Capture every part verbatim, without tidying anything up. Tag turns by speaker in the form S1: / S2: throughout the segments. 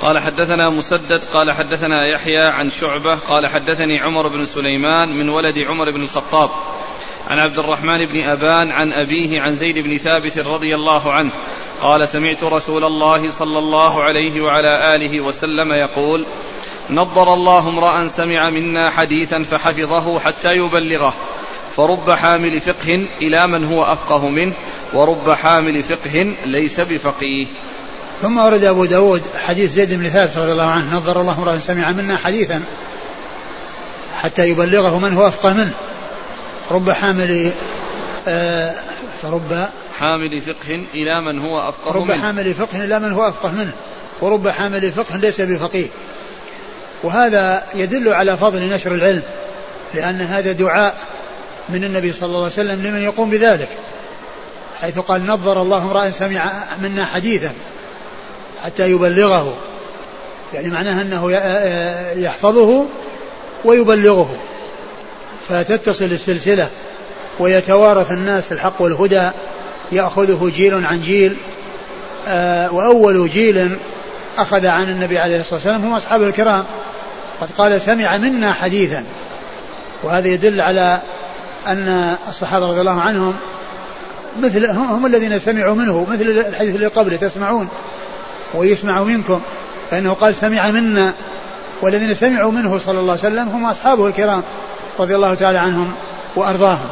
S1: قال حدثنا مسدد قال حدثنا يحيى عن شعبة قال حدثني عمر بن سليمان من ولد عمر بن الخطاب عن عبد الرحمن بن أبان عن أبيه عن زيد بن ثابت رضي الله عنه قال سمعت رسول الله صلى الله عليه وعلى آله وسلم يقول نضر الله امرأ سمع منا حديثا فحفظه حتى يبلغه فرب حامل فقه إلى من هو أفقه منه ورب حامل فقه ليس بفقيه.
S2: ثم ورد أبو داود حديث زيد بن ثابت رضي الله عنه نضر الله امرأ سمع منا حديثا حتى يبلغه من هو أفقه منه رب حامل آه فرب
S1: حامل فقه إلى من هو أفقه
S2: رب
S1: منه
S2: حامل فقه إلى من هو أفقه منه ورب حامل فقه ليس بفقيه. وهذا يدل على فضل نشر العلم لأن هذا دعاء من النبي صلى الله عليه وسلم لمن يقوم بذلك حيث قال نضر الله امرأ سمع منا حديثا حتى يبلغه يعني معناه أنه يحفظه ويبلغه فتتصل السلسلة ويتوارث الناس الحق والهدى يأخذه جيل عن جيل. وأول جيل أخذ عن النبي عليه الصلاة والسلام هم أصحاب الكرام قد قال سمع منا حديثا وهذا يدل على أن الصحابة رضي الله عنهم مثل هم الذين سمعوا منه مثل الحديث اللي قبله تسمعون ويسمع منكم فإنه قال سمع منا والذين سمعوا منه صلى الله عليه وسلم هم أصحابه الكرام رضي الله تعالى عنهم وأرضاهم.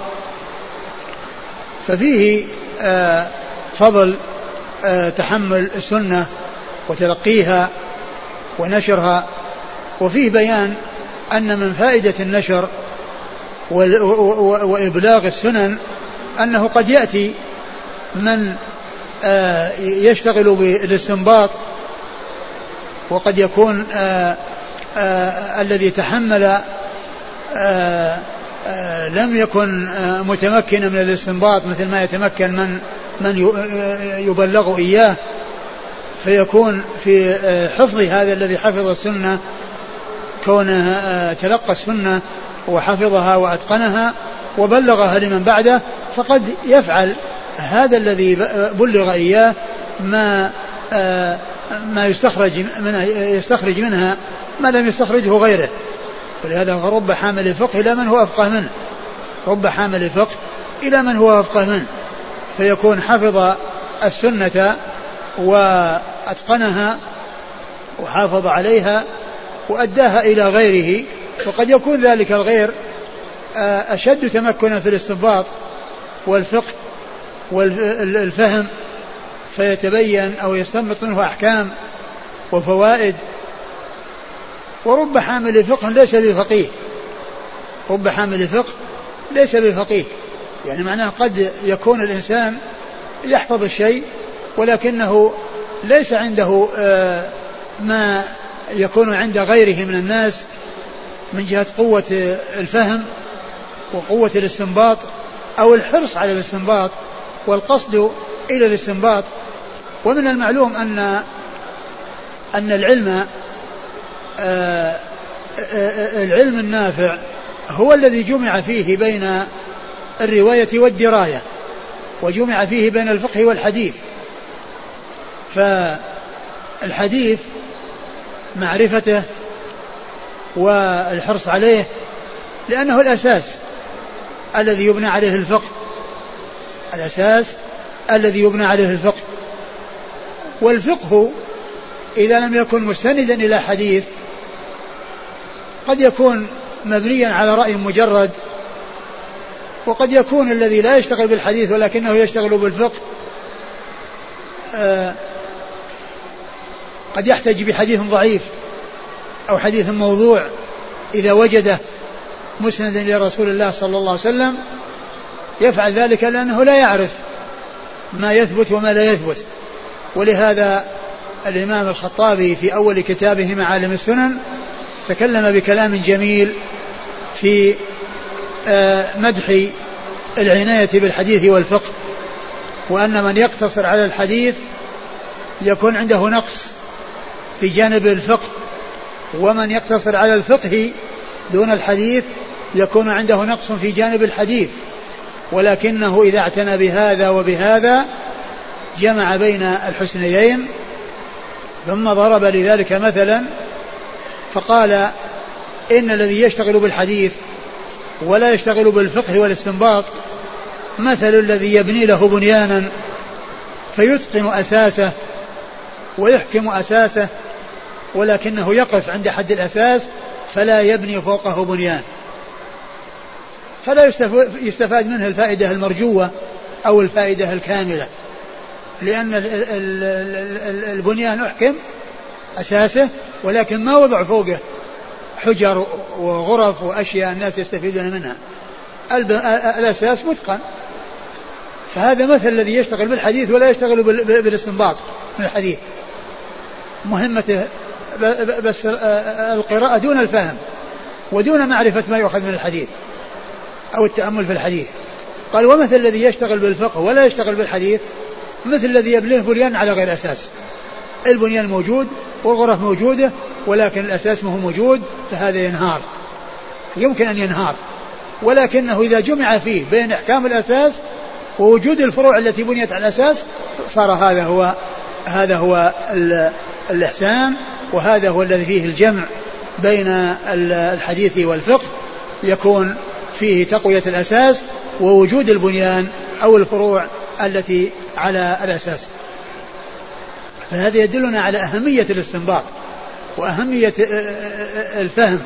S2: ففيه آه فضل آه تحمل السنة وتلقيها ونشرها وفيه بيان أن من فائدة النشر وإبلاغ السنن أنه قد يأتي من آه يشتغل بالاستنباط وقد يكون آه آه الذي تحمل آه آه لم يكن آه متمكنا من الاستنباط مثل ما يتمكن من من يبلغ إياه فيكون في آه حفظ هذا الذي حفظ السنة كونه آه تلقى السنة وحفظها وأتقنها وبلغها لمن بعده فقد يفعل هذا الذي بلغ إياه ما آه ما يستخرج منها يستخرج منها ما لم يستخرجه غيره. ولهذا رب حامل فقه إلى من هو أفقه منه رب حامل فقه إلى من هو أفقه منه فيكون حفظ السنة وأتقنها وحافظ عليها وأداها إلى غيره وقد يكون ذلك الغير أشد تمكنا في الاستنباط والفقه والفهم فيتبين أو يستنبط منه أحكام وفوائد. ورب حامل فقه ليس بفقيه رب حامل فقه ليس بفقيه يعني معناه قد يكون الإنسان يحفظ الشيء ولكنه ليس عنده ما يكون عند غيره من الناس من جهة قوة الفهم وقوة الاستنباط أو الحرص على الاستنباط والقصد إلى الاستنباط. ومن المعلوم أن أن العلم آآ آآ العلم النافع هو الذي جمع فيه بين الرواية والدراية وجمع فيه بين الفقه والحديث. فالحديث معرفته والحرص عليه لأنه الأساس الذي يبنى عليه الفقه الأساس الذي يبنى عليه الفقه. والفقه إذا لم يكن مستندا إلى حديث قد يكون مبنيا على رأي مجرد وقد يكون الذي لا يشتغل بالحديث ولكنه يشتغل بالفقه آه قد يحتج بحديث ضعيف أو حديث موضوع إذا وجده مسندا إلى رسول الله صلى الله عليه وسلم يفعل ذلك لأنه لا يعرف ما يثبت وما لا يثبت. ولهذا الإمام الخطابي في أول كتابه معالم السنن تكلم بكلام جميل في مدح العناية بالحديث والفقه وأن من يقتصر على الحديث يكون عنده نقص في جانب الفقه ومن يقتصر على الفقه دون الحديث يكون عنده نقص في جانب الحديث ولكنه إذا اعتنى بهذا وبهذا جمع بين الحسنيين ثم ضرب لذلك مثلا فقال إن الذي يشتغل بالحديث ولا يشتغل بالفقه والاستنباط مثل الذي يبني له بنيانا فيتقن أساسه ويحكم أساسه ولكنه يقف عند حد الأساس فلا يبني فوقه بنيان، فلا يستفاد منه الفائدة المرجوة أو الفائدة الكاملة، لأن البنيان أحكم أساسه ولكن ما وضع فوقه حجر وغرف وأشياء الناس يستفيدون منها، الأساس متقن. فهذا مثل الذي يشتغل بالحديث ولا يشتغل بالاستنباط من الحديث، مهمته بس القراءة دون الفهم ودون معرفة ما يؤخذ من الحديث أو التأمل في الحديث. قال ومثل الذي يشتغل بالفقه ولا يشتغل بالحديث مثل الذي يبنيه بنيان على غير أساس، البنيان موجود والغرف موجودة ولكن الأساس ما هو موجود، فهذا ينهار، يمكن أن ينهار، ولكنه إذا جمع فيه بين إحكام الأساس ووجود الفروع التي بنيت على الأساس صار هذا هو هذا هو الإحسان، وهذا هو الذي فيه الجمع بين الحديث والفقه، يكون فيه تقوية الأساس ووجود البنيان أو الفروع التي على الأساس. فهذا يدلنا على أهمية الاستنباط وأهمية الفهم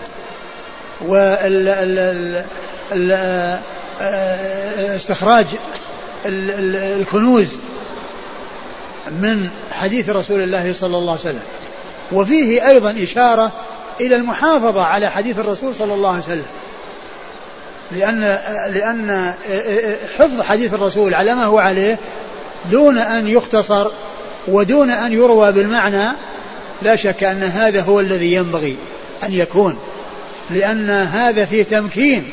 S2: واستخراج الكنوز من حديث رسول الله صلى الله عليه وسلم. وفيه أيضا إشارة إلى المحافظة على حديث الرسول صلى الله عليه وسلم، لأن لأن حفظ حديث الرسول على ما هو عليه دون أن يختصر ودون أن يروى بالمعنى لا شك أن هذا هو الذي ينبغي أن يكون، لأن هذا فيه تمكين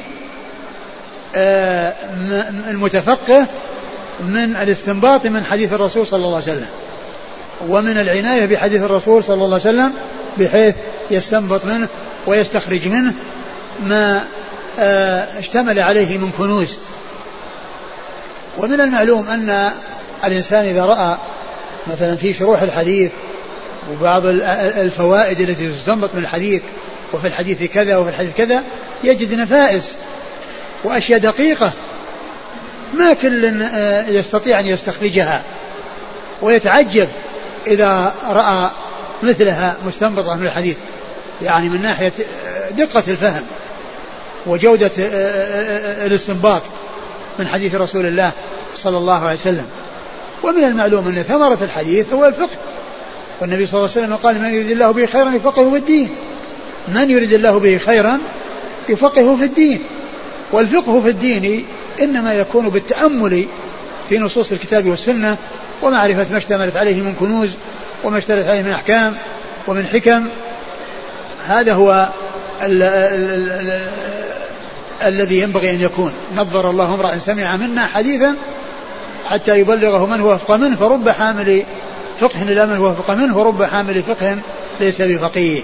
S2: المتفقه من الاستنباط من حديث الرسول صلى الله عليه وسلم ومن العناية بحديث الرسول صلى الله عليه وسلم بحيث يستنبط منه ويستخرج منه ما اشتمل عليه من كنوز. ومن المعلوم أن الإنسان إذا رأى مثلا في شروح الحديث وبعض الفوائد التي تستنبط من الحديث وفي الحديث كذا وفي الحديث كذا يجد نفائس وأشياء دقيقة ما كل يستطيع أن يستخرجها، ويتعجب إذا رأى مثلها مستنبطة من الحديث، يعني من ناحية دقة الفهم وجودة الاستنباط من حديث رسول الله صلى الله عليه وسلم. ومن المعلوم أن ثمرة الحديث هو الفقه، والنبي صلى الله عليه وسلم قال من يريد الله به خيرا يفقهه في الدين، من يريد الله به خيرا يفقهه في الدين. والفقه في الدين إنما يكون بالتأمل في نصوص الكتاب والسنة ومعرفة ما اشتملت عليه من كنوز وما اشتملت عليه من أحكام ومن حكم. هذا هو ال ال ال ال الذي ينبغي أن يكون. نظر الله امرأ سمع منا حديثا حتى يبلغه من هو أفقه منه، فرب حامل فقه إلى من هو أفقه منه، ورب حامل فقه ليس بفقيه.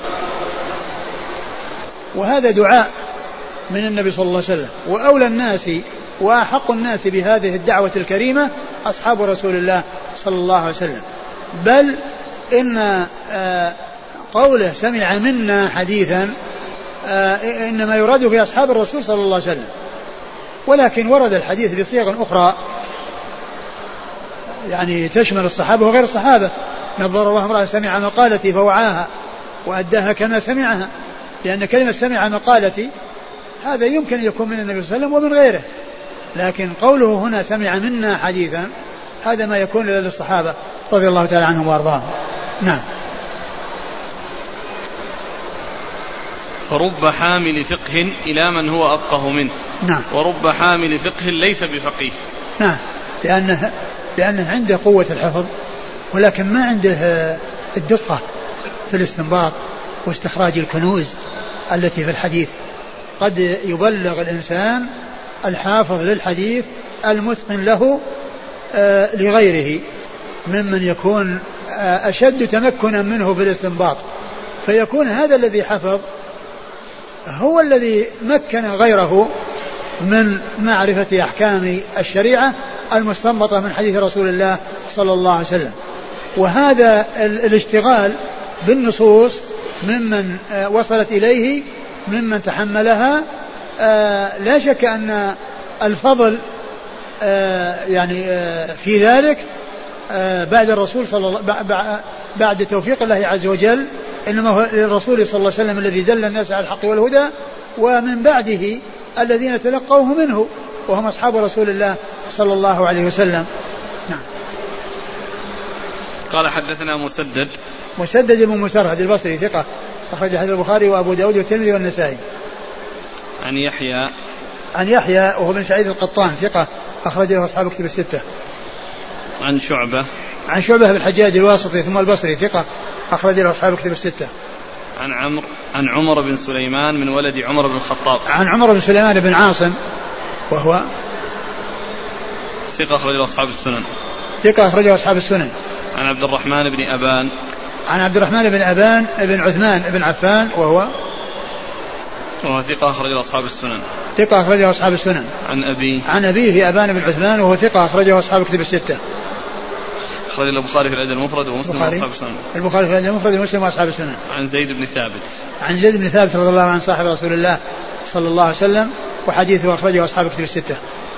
S2: وهذا دعاء من النبي صلى الله عليه وسلم، وأولى الناس وأحق الناس بهذه الدعوة الكريمة أصحاب رسول الله صلى الله عليه وسلم. بل إن قوله سمع منا حديثا إنما يراد في أصحاب الرسول صلى الله عليه وسلم، ولكن ورد الحديث بصيغ أخرى يعني تشمل الصحابة وغير الصحابة. نظر الله امرأ سمع مقالتي فوعاها وأداها كما سمعها، لأن كلمة سمع مقالتي هذا يمكن أن يكون من النبي صلى الله عليه وسلم ومن غيره، لكن قوله هنا سمع منا حديثا هذا ما يكون للصحابة رضي الله تعالى عنهم وارضاهم. نعم.
S1: فرب حامل فقه إلى من هو أفقه منه.
S2: نعم.
S1: ورب حامل فقه ليس بفقيه.
S2: نعم، لأنه, لأنه عنده قوة الحفظ ولكن ما عنده الدقة في الاستنباط واستخراج الكنوز التي في الحديث. قد يبلغ الإنسان الحافظ للحديث المتقن له آه لغيره ممن يكون آه أشد تمكنا منه في الاستنباط، فيكون هذا الذي حفظ هو الذي مكن غيره من معرفة أحكام الشريعة المستنبطة من حديث رسول الله صلى الله عليه وسلم. وهذا الاشتغال بالنصوص ممن وصلت إليه ممن تحملها لا شك أن الفضل يعني في ذلك بعد الرسول صلى الله بعد توفيق الله عز وجل إنما هو للرسول صلى الله عليه وسلم الذي دل الناس على الحق والهدى، ومن بعده الذين تلقوه منه وهم أصحاب رسول الله صلى الله عليه وسلم. نعم.
S1: قال حدثنا مسدد
S2: مسدد بن مسرهد البصري ثقة أخرج حديث البخاري وأبو داود والترمذي والنسائي.
S1: عن يحيى
S2: عن يحيى وهو بن سعيد القطان ثقة أخرج له أصحاب كتب الستة.
S1: عن شعبة
S2: عن شعبة بن الحجاج الواسطي ثم البصري ثقة أخرج له أصحاب كتب الستة.
S1: عن عمرو عن عمر بن سليمان من ولد عمر بن الخطاب.
S2: عن عمر بن سليمان بن عاصم وهو
S1: ثقة أخرج له أصحاب السنن.
S2: ثقة أخرج له أصحاب السنن.
S1: عن عبد الرحمن بن أبان
S2: عن عبد الرحمن بن أبان بن عثمان بن عفان وهو
S1: وهو ثقة أخرج له أصحاب السنن.
S2: ثقة أخرج له أصحاب السنن.
S1: عن أبيه
S2: عن أبيه أبان بن عثمان وهو ثقة أخرجه أصحاب الكتب الستة.
S1: أخرج له البخاري في الأدب المفرد ومسلم وأصحاب السنن.
S2: البخاري في الأدب المفرد ومسلم وأصحاب السنن.
S1: عن زيد بن ثابت
S2: عن زيد بن ثابت رضي الله عنه صاحب رسول الله صلى الله عليه وسلم وحديثه أخرجه أصحاب الكتب الستة.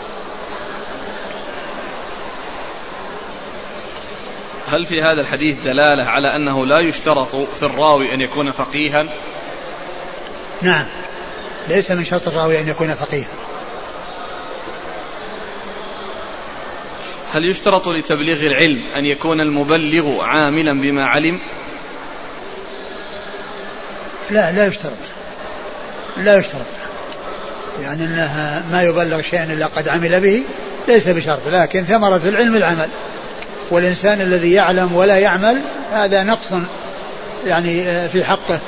S1: هل في هذا الحديث دلالة على أنه لا يشترط في الراوي أن يكون فقيها؟
S2: نعم، ليس من شرط الراوي أن يكون فقيها.
S1: هل يشترط لتبليغ العلم أن يكون المبلغ عاملا بما علم؟
S2: لا لا يشترط لا يشترط يعني أنها ما يبلغ شيئا إلا قد عمل به ليس بشرط، لكن ثمرة العلم العمل، والإنسان الذي يعلم ولا يعمل هذا نقص يعني في حقه.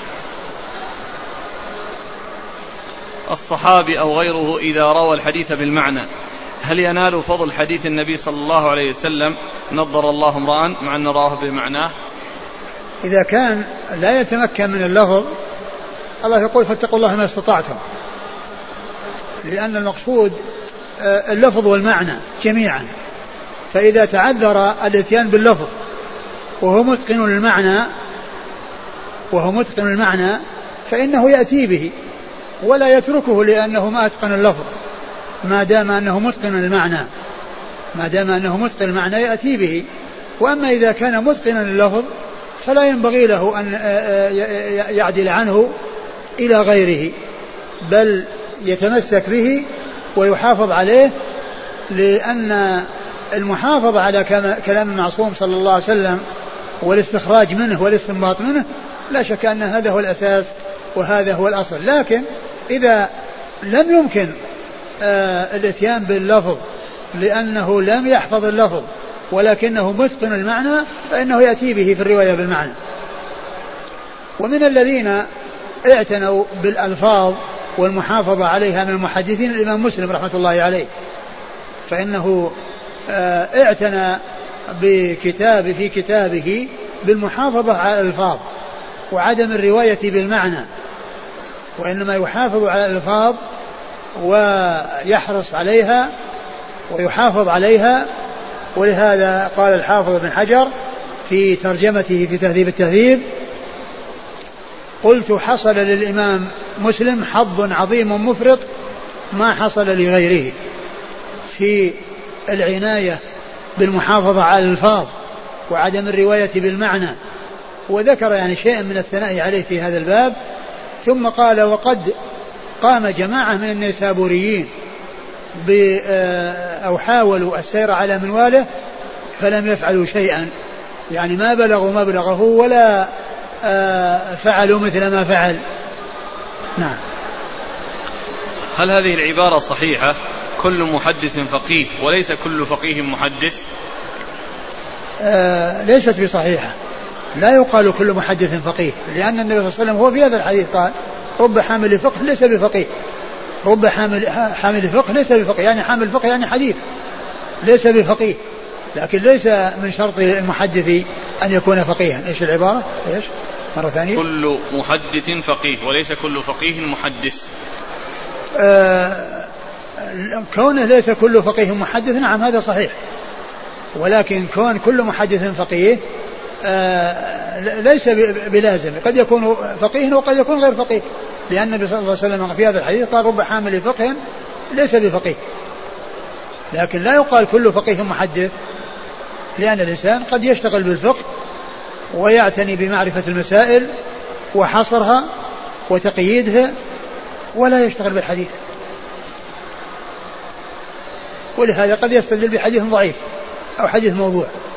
S1: الصحابي أو غيره إذا روى الحديث بالمعنى هل ينال فضل حديث النبي صلى الله عليه وسلم نضر الله امرأ مع أن راه بمعناه؟
S2: إذا كان لا يتمكن من اللفظ الله يقول فاتقوا الله ما استطعتم، لأن المقصود اللفظ والمعنى جميعا، فإذا تعذر الاتيان باللفظ وهو متقن المعنى وهو متقن المعنى فإنه يأتي به ولا يتركه لأنه ما أتقن اللفظ، ما دام أنه متقن المعنى ما دام أنه متقن المعنى يأتي به. وأما إذا كان متقنا اللفظ فلا ينبغي له أن يعدل عنه إلى غيره، بل يتمسك به ويحافظ عليه، لأن المحافظة على كلام المعصوم صلى الله عليه وسلم والاستخراج منه والاستنباط منه لا شك أن هذا هو الأساس وهذا هو الأصل. لكن إذا لم يمكن آه الاتيان باللفظ لأنه لم يحفظ اللفظ ولكنه متقن المعنى فإنه يأتي به في الرواية بالمعنى. ومن الذين اعتنوا بالألفاظ والمحافظة عليها من المحدثين الإمام مسلم رحمة الله عليه، فإنه آه اعتنى بكتاب في كتابه بالمحافظة على الألفاظ وعدم الرواية بالمعنى، وإنما يحافظ على الألفاظ ويحرص عليها ويحافظ عليها. ولهذا قال الحافظ ابن حجر في ترجمته في تهذيب التهذيب قلت حصل للإمام مسلم حظ عظيم مفرط ما حصل لغيره في العناية بالمحافظة على الألفاظ وعدم الرواية بالمعنى، وذكر يعني شيئا من الثناء عليه في هذا الباب. ثم قال وقد قام جماعة من النيسابوريين أو حاولوا السير على منواله فلم يفعلوا شيئا، يعني ما بلغوا ما بلغه ولا فعلوا مثل ما فعل. نعم.
S1: هل هذه العبارة صحيحة كل محدث فقيه وليس كل فقيه محدث؟
S2: آه ليست بصحيحة، لا يقال كل محدث فقيه، لأن النبي صلى الله عليه وسلم هو في هذا الحديث قال رب حامل فقه ليس بفقيه، رب حامل حامل فقه ليس بفقيه، يعني حامل فقه يعني حديث ليس بفقيه، لكن ليس من شرط المحدث أن يكون فقيها. إيش العبارة؟ إيش مرة ثانية؟
S1: كل محدث فقيه وليس كل فقيه محدث.
S2: آه كونه ليس كل فقيه محدث، نعم هذا صحيح، ولكن كون كل محدث فقيه ليس بلازم، قد يكون فقيه وقد يكون غير فقيه، لأن النبي صلى الله عليه وسلم في هذا الحديث قال رب حامل فقه ليس بفقيه. لكن لا يقال كل فقيه محدث، لأن الإنسان قد يشتغل بالفقه ويعتني بمعرفة المسائل وحصرها وتقييدها ولا يشتغل بالحديث، ولهذا قد يستدل بحديث ضعيف أو حديث موضوع.